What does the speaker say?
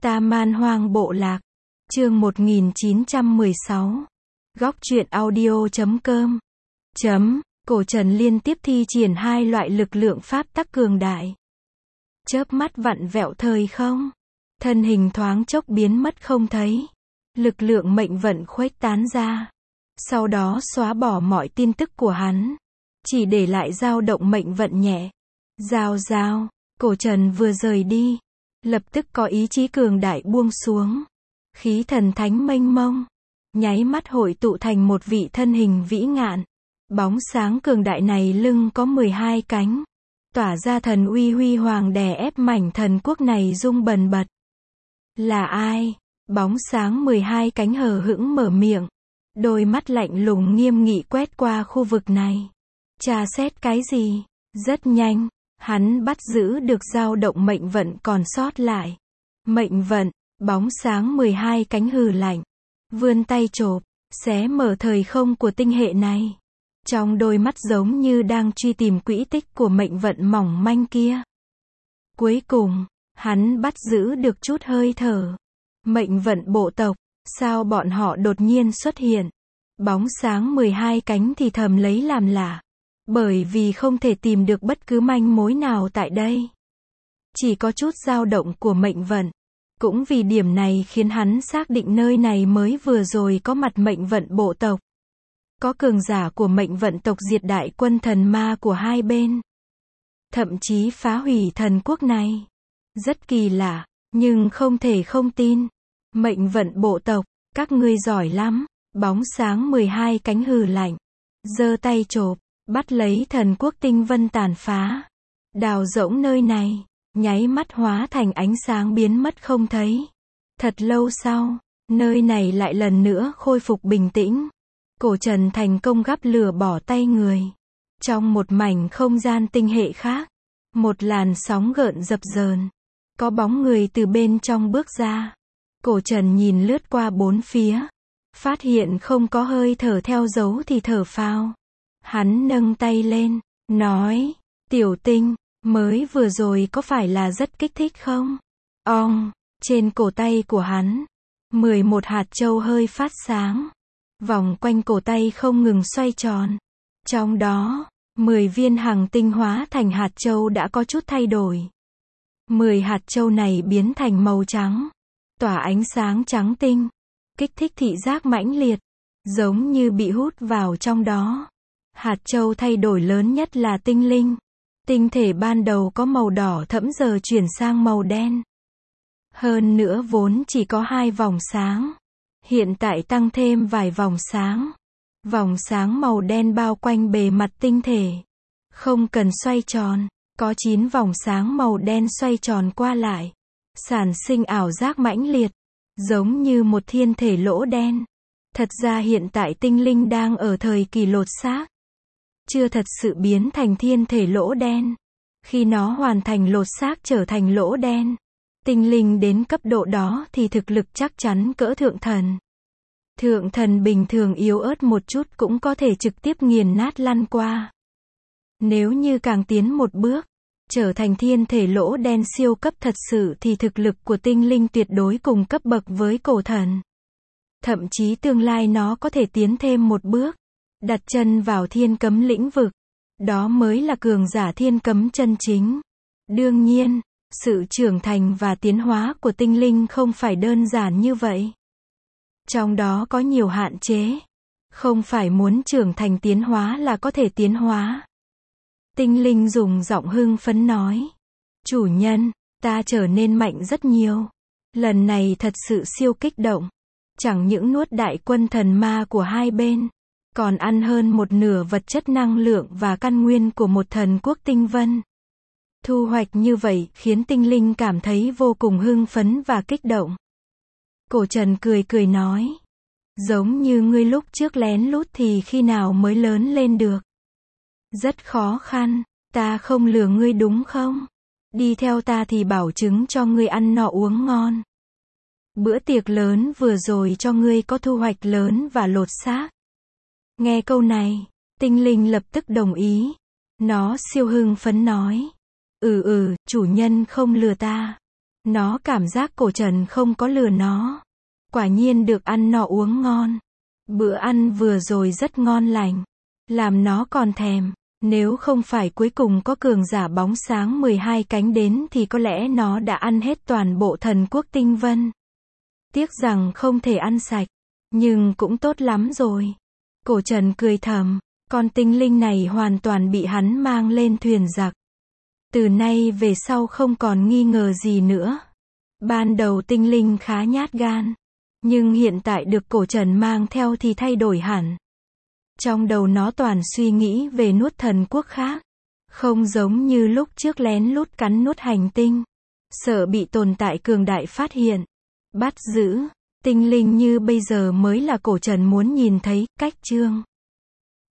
Ta Man Hoang Bộ Lạc. Chương 1916. Góc truyện audio.com. Cổ Trần liên tiếp thi triển hai loại lực lượng pháp tắc cường đại. Chớp mắt vặn vẹo thời không. Thân hình thoáng chốc biến mất không thấy. Lực lượng mệnh vận khuếch tán ra. Sau đó xóa bỏ mọi tin tức của hắn. Chỉ để lại dao động mệnh vận nhẹ. Rào, Cổ Trần vừa rời đi. Lập tức có ý chí cường đại buông xuống. Khí thần thánh mênh mông. Nháy mắt hội tụ thành một vị thân hình vĩ ngạn. Bóng sáng cường đại này lưng có 12 cánh. Tỏa ra thần uy huy hoàng đè ép mảnh thần quốc này rung bần bật. Là ai? Bóng sáng 12 cánh hờ hững mở miệng. Đôi mắt lạnh lùng nghiêm nghị quét qua khu vực này. Tra xét cái gì? Rất nhanh, hắn bắt giữ được dao động mệnh vận còn sót lại. Mệnh vận, bóng sáng 12 cánh hừ lạnh. Vươn tay chộp, xé mở thời không của tinh hệ này. Trong đôi mắt giống như đang truy tìm quỹ tích của mệnh vận mỏng manh kia. Cuối cùng, hắn bắt giữ được chút hơi thở. Mệnh vận bộ tộc, sao bọn họ đột nhiên xuất hiện? Bóng sáng 12 cánh thì thầm lấy làm lạ. Bởi vì không thể tìm được bất cứ manh mối nào tại đây. Chỉ có chút dao động của mệnh vận. Cũng vì điểm này khiến hắn xác định nơi này mới vừa rồi có mặt mệnh vận bộ tộc. Có cường giả của mệnh vận tộc diệt đại quân thần ma của hai bên. Thậm chí phá hủy thần quốc này. Rất kỳ lạ, nhưng không thể không tin. Mệnh vận bộ tộc, các ngươi giỏi lắm. Bóng sáng 12 cánh hừ lạnh. Giơ tay chộp, bắt lấy thần quốc tinh vân tàn phá. Đào rỗng nơi này. Nháy mắt hóa thành ánh sáng biến mất không thấy. Thật lâu sau, nơi này lại lần nữa khôi phục bình tĩnh. Cổ Trần thành công gắp lửa bỏ tay người. Trong một mảnh không gian tinh hệ khác, một làn sóng gợn dập dờn. Có bóng người từ bên trong bước ra. Cổ Trần nhìn lướt qua bốn phía. Phát hiện không có hơi thở theo dấu thì thở phào. Hắn nâng tay lên, nói, tiểu tinh. Mới vừa rồi có phải là rất kích thích không? Trên cổ tay của hắn, 11 hạt châu hơi phát sáng. Vòng quanh cổ tay không ngừng xoay tròn. Trong đó, 10 viên hằng tinh hóa thành hạt châu đã có chút thay đổi. 10 hạt châu này biến thành màu trắng. Tỏa ánh sáng trắng tinh. Kích thích thị giác mãnh liệt. Giống như bị hút vào trong đó. Hạt châu thay đổi lớn nhất là tinh linh. Tinh thể ban đầu có màu đỏ thẫm giờ chuyển sang màu đen. Hơn nữa vốn chỉ có 2 vòng sáng. Hiện tại tăng thêm vài vòng sáng. Vòng sáng màu đen bao quanh bề mặt tinh thể. Không cần xoay tròn. Có 9 vòng sáng màu đen xoay tròn qua lại. Sản sinh ảo giác mãnh liệt. Giống như một thiên thể lỗ đen. Thật ra hiện tại tinh linh đang ở thời kỳ lột xác. Chưa thật sự biến thành thiên thể lỗ đen. Khi nó hoàn thành lột xác trở thành lỗ đen. Tinh linh đến cấp độ đó thì thực lực chắc chắn cỡ thượng thần. Thượng thần bình thường yếu ớt một chút cũng có thể trực tiếp nghiền nát lăn qua. Nếu như càng tiến một bước, trở thành thiên thể lỗ đen siêu cấp thật sự thì thực lực của tinh linh tuyệt đối cùng cấp bậc với cổ thần. Thậm chí tương lai nó có thể tiến thêm một bước. Đặt chân vào thiên cấm lĩnh vực. Đó mới là cường giả thiên cấm chân chính. Đương nhiên, sự trưởng thành và tiến hóa của tinh linh không phải đơn giản như vậy. Trong đó có nhiều hạn chế. Không phải muốn trưởng thành tiến hóa là có thể tiến hóa. Tinh linh dùng giọng hưng phấn nói. Chủ nhân, ta trở nên mạnh rất nhiều. Lần này thật sự siêu kích động. Chẳng những nuốt đại quân thần ma của hai bên. Còn ăn hơn một nửa vật chất năng lượng và căn nguyên của một thần quốc tinh vân. Thu hoạch như vậy khiến tinh linh cảm thấy vô cùng hưng phấn và kích động. Cổ Trần cười nói. Giống như ngươi lúc trước lén lút thì khi nào mới lớn lên được. Rất khó khăn, ta không lừa ngươi đúng không? Đi theo ta thì bảo chứng cho ngươi ăn no uống ngon. Bữa tiệc lớn vừa rồi cho ngươi có thu hoạch lớn và lột xác. Nghe câu này, tinh linh lập tức đồng ý. Nó siêu hưng phấn nói. Chủ nhân không lừa ta. Nó cảm giác cổ trần không có lừa nó. Quả nhiên được ăn no uống ngon. Bữa ăn vừa rồi rất ngon lành. Làm nó còn thèm. Nếu không phải cuối cùng có cường giả bóng sáng 12 cánh đến thì có lẽ nó đã ăn hết toàn bộ thần quốc tinh vân. Tiếc rằng không thể ăn sạch. Nhưng cũng tốt lắm rồi. Cổ trần cười thầm. Con tinh linh này hoàn toàn bị hắn mang lên thuyền giặc. Từ nay về sau không còn nghi ngờ gì nữa. Ban đầu tinh linh khá nhát gan. Nhưng hiện tại được cổ trần mang theo thì thay đổi hẳn. Trong đầu nó toàn suy nghĩ về nuốt thần quốc khác. Không giống như lúc trước lén lút cắn nuốt hành tinh. Sợ bị tồn tại cường đại phát hiện. Bắt giữ. Tinh linh như bây giờ mới là cổ trần muốn nhìn thấy. Cách chương